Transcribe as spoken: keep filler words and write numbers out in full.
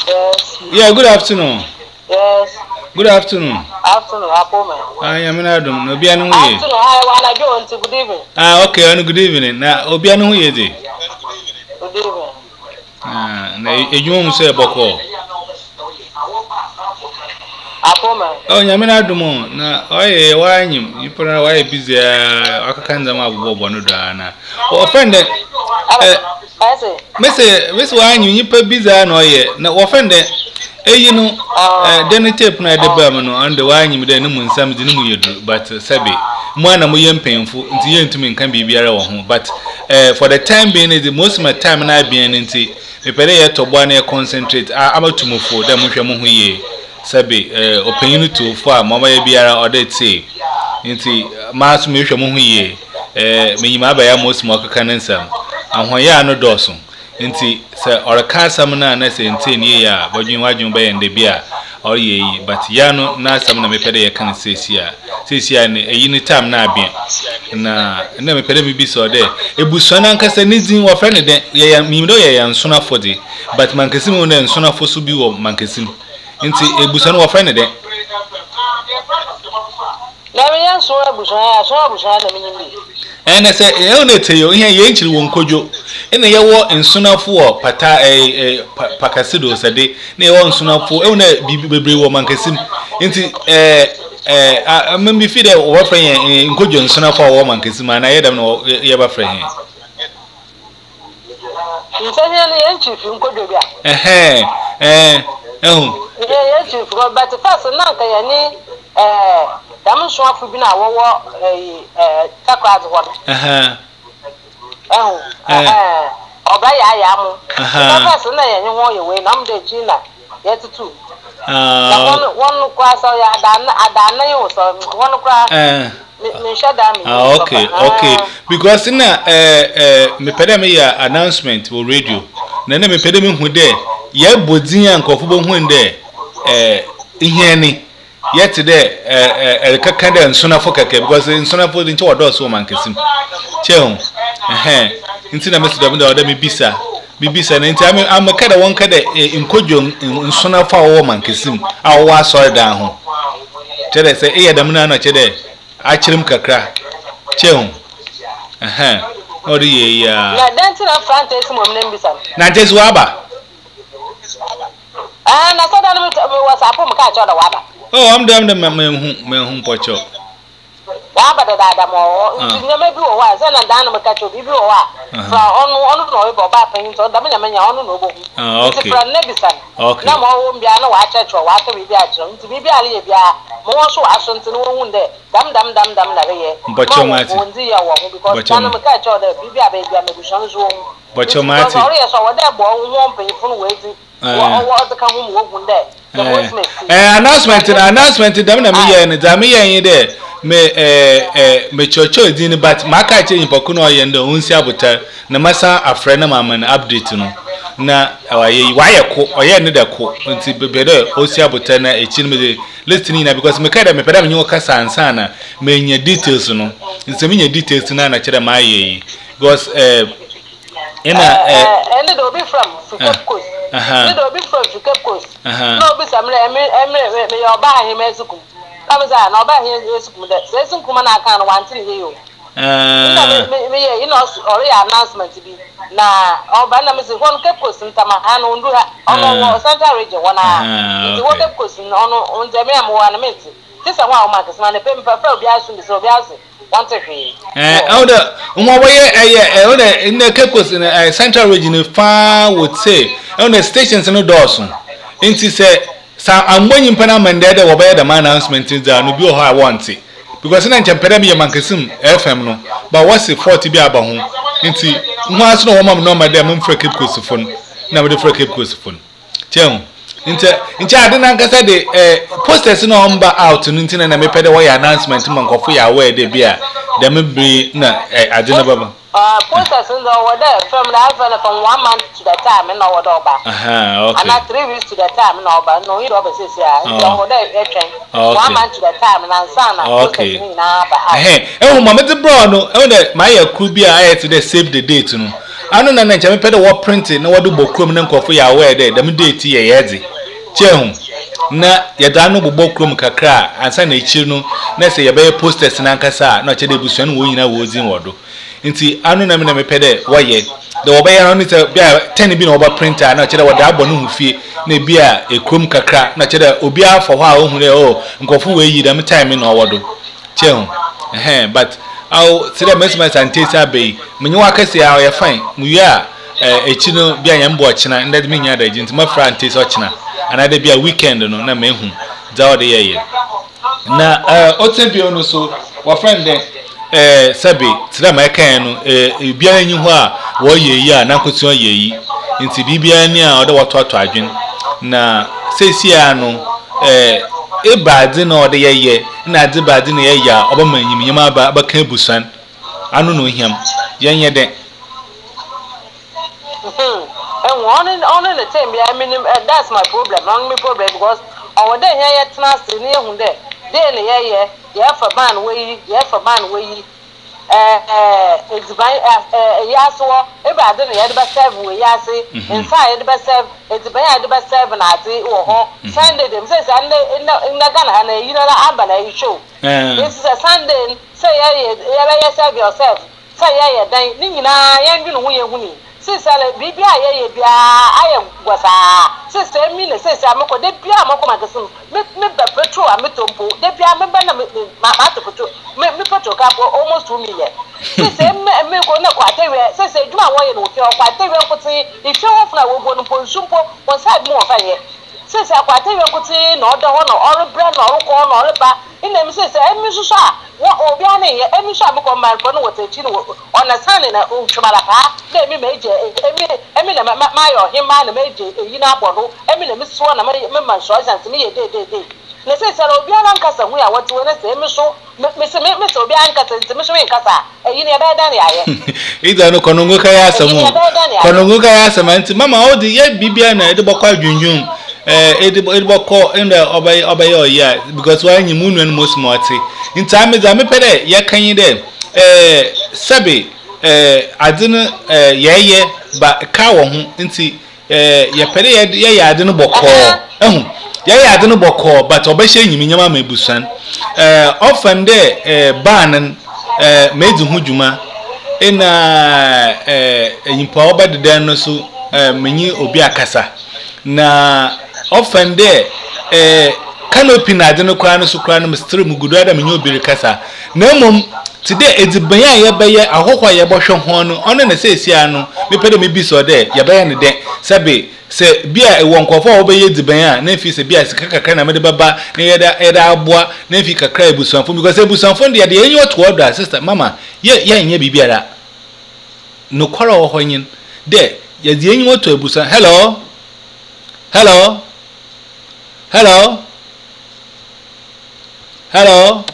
Yes. Yeah, good afternoon. Yes. Good afternoon. Afternoon, Apoma. I am in Adam. No, be anu ye. Afternoon, I wanna go into good evening. Ah, okay. Anu good evening. Na obi anu ye de. Good evening. Ah, na ejuma mu se boko. Apoma. Oh, nyame na dum na oye wa anyim. Yipora wa ye busy akaka nzama abubo no do ana. O friend eh I say. Mese mese wa anyim yipa busy na oye. Na wo friend eyi no eh den tape na de ba me no ande wa anyim de ne mu nsam de ne mu yedu but sabe mu ana mu ye mpemfo nti ye ntumi nkan bibiara wo ho but eh for the time being the most of my time na bian nti me pere ye to bo na concentrate amatumufo da mu hwe mu ho ye sabe eh opanyinu to fo a mama ye biara ode tie nti ma so me hwe mu ho ye eh menyima ba ya most mo kaka nsam ahoye ano doso nti se oraka asam na na se nti ni ya bodwin wadwin ba yende bia oye yi but ya no na asam na mepede ye kan sesia sesia ne eyi ni time na abia na na mepede bibi so de ebuso na nkasa ni din wo fre ne de ye mimdo ye ya nsona fodi but mankasim wo na nsona fo so bi wo mankasim nti ebuso no wo fre ne de na me yan so ebuso ya so ebuso na me nyimbi ene se e na teyo ihe ye nchiri wo nkojo ene ye wo nsonafo wo pata eh pakasido sade na ye wo nsonafo e na bebre wo mankasim nti eh eh amembi fi de wo fa ye nkojo nsonafo wo mankasim na ye dam na ye ba fra he nse he na ye nchi fi nkojo bia eh eh eh ehu ye ye nchi fi but first na nka ye ni eh dam so afu bi na wo wo eh takwaz ho aha eh eh oba ya ya mu na first na ye nyi ho ye we na mde ji na ye tutu ah won won kwa so ya adan adan ye so won kwa eh me shada me ah okay okay because na eh eh me pede me ya announcement wo radio na na me pede me hu de ye bodin ankofo bo hu de eh ihe ni yet there eh eh kaka de nsonafo kaka because nsonafo din che wodo so mankesim chehu eh nti na mesu da da me bisa bibisa na nti am am kada won kada nkojo nsonafo awo mankesim awo asori dan ho chere se e yadam na na chere a chirim kakra chehu eh ori ye ya na denti na front esi mo mnem bisa na jesu aba ah na so da no WhatsApp mo ka cho da waba oh am dem dem me hu me hu pocho da ba da da mo nti nyama bi wo wa se na dan no ka cho bi bi wo wa fra onu onu no we ba pen to da me nyama nya onu no bo ah okay nti fra ne bi san na mo wo mbia na wa cha cho wa ka bi bi a cho nti bi bi ale ye bia mo wo so aso nti no hu nde dam dam dam dam na ye pocho mati nti ya wo because dan no ka cho da bi bi a ba bi a me bu so so pocho mati so ori so wo da bo wo pen fun we ti wo wo da ka hu mo wo nde eh announcement announcement dam na me ye ne da me ye de me eh eh me chocho din but maka che nyipoku no ye ndo unsi abuta na masa afre na mama na update no na aye waye ko oye ne da ko nti bebe osi abuta na echi no me listening na because me kada me peda me nyo kasa ansa na me nya details no nti me nya details na na kire ma aye because eh ina eh ene do be from Cape Coast ene do be from Cape Coast no be samle eme eme me yo ba he mesukum kabuza na oba he mesukum de sesukum na aka no wanti he yo eh me ye ino ori announcement bi na oba na me se won Cape Coast ntama anu ndu ha ono Central region wona nti wo Cape Coast ono onje me am wa na me ti tisa wa o ma kesma ne pem pa fa obi asu bi so obi asu want hwe eh oda umo boye eh oda in the Cape Coast in Central region fa would say on the stations no doors nti se sa ammonyi mpana mande da wo be da announcement da no bi o ha want because na nchempere me mankasim F M no but what's the forty bi aba ho nti ho aso no wo mam no ma da me mfra Cape Coast phone na me de fra Cape Coast phone chehu nti nti ade na nkasa de eh posters no mba out no nti na me pede wo ya announcement man kofo ya we de bia da me bri na ade na baba uh posters no wo there from the from one month to the time no wo do ba aha okay and three weeks to the time no ba no you do ba sesi a nti wo there etwen one month to the time na nsana okay na ba eh eh wo mama de bro no e wo de my yakru bia ayet de save the date no anu na na ncha me pede wo print na wo do bokrom na nkofo ya aware de dem date ye yedi chehu na ye da no bokrom kakra ansa na echi no na se ye be posters na nkasa na che de busuan wo nyina wo din wodo nti anu na me na me pede wo ye de wo be ya no ni se bia ten bi na wo ba printer na che de wo da abɔ no hufie na bia ekrom kakra na che de obi afɔ hɔ a wo hu de oh nkofo we yi dem time na wodo chehu eh but aw sire mesma santesa be menye wakase a ye fine muya echi no bia nya mbo ochina ndade me nya da jinti ma frante so ochina anade bia weekend no na mehu za ode ye ye na eh otembi ono so wa friend eh sabi sire ma kan no eh bia nyi ho a wo ye yi a na kotu ye yi nti bibia ni a ode wototo adwen na sesia no eh e baadi na ode ye ye na ade baadi na ye ya oba manyim nyima ba ba kan busan anu no hiam yenye de and one on the time I mean that's my problem wrong me problem because our day here yet na se ne hu de dey ne ye ye ye fa ban we ye fa ban we eh eh eziban eh yaso e ba de ne ye de ba serve we yase inside de ba serve eziban ya de ba serve na ade wo ho Sunday dem say Sunday na Ghana na you know aba na you show this is a Sunday say ye ye serve yourself say ye ye dan ni nyina ye ndwunu ho ye hu ni sisale bibia ye ye bia aye gwasa sise mi le sise amako de bia amako magasin me me petrol ametompo de bia me ba na ma ma to petrol me me petrol ka almost two million sise me me ko na kwatewe sise djuma wo ye no fi kwatewe nkotin ife wo funa wo bo no ponsumpo won side mo fa ye sise kwatewe nkotin na odo ho no oro bre na oro ko na oro ba ina mi sise emi susu a wo obi ana ye emi sha amako man ko no wotachi no understand na ntwumala ka na emi meje emi emi na ma yo hima na meje eyi na abodo emi na mi so na me man so chance me ye de de de na se se obi ana nkasa hu ya wote we na se emi so me se me se obi ana nkasa nti me so me nkasa eyi na ebe dan ya ye ida no konongo ka ya asamo konongo ka ya asama nti mama o di ye bibia na ede bokwa dwundwun eh ede ede bokọ ende obay obay o ya because why nyi munu en most morty nti ameza me pede ye kan de eh sabe eh adene eh yeye ba ka wo ho nti eh ye pede ye ye adene bokọ ehun ye ye adene bokọ but obehye nyimi nyama ma ebusan eh often de eh banan eh medu hudwuma ina eh nyimpa obadede no so eh menyi obi akasa na often de eh canopy na adene kwa no so kwa no mstre mugudu ada menyi obi kasa na mom today ediban ya ye beye ahohwa ye bohwe ho no ono na sesi anu me pede me bi so de ye beye ne de sabe se bia e won kwofo wo beye ediban ya na fi se bia sika kakra na me de baba na ye da ye da aboa na fi kakra ebusanfo because ebusanfo de ye enyi oto odo sister mama ye ye enye bibiara no kwara wo ho nyin de ye de enyi oto ebusan hello hello hello hello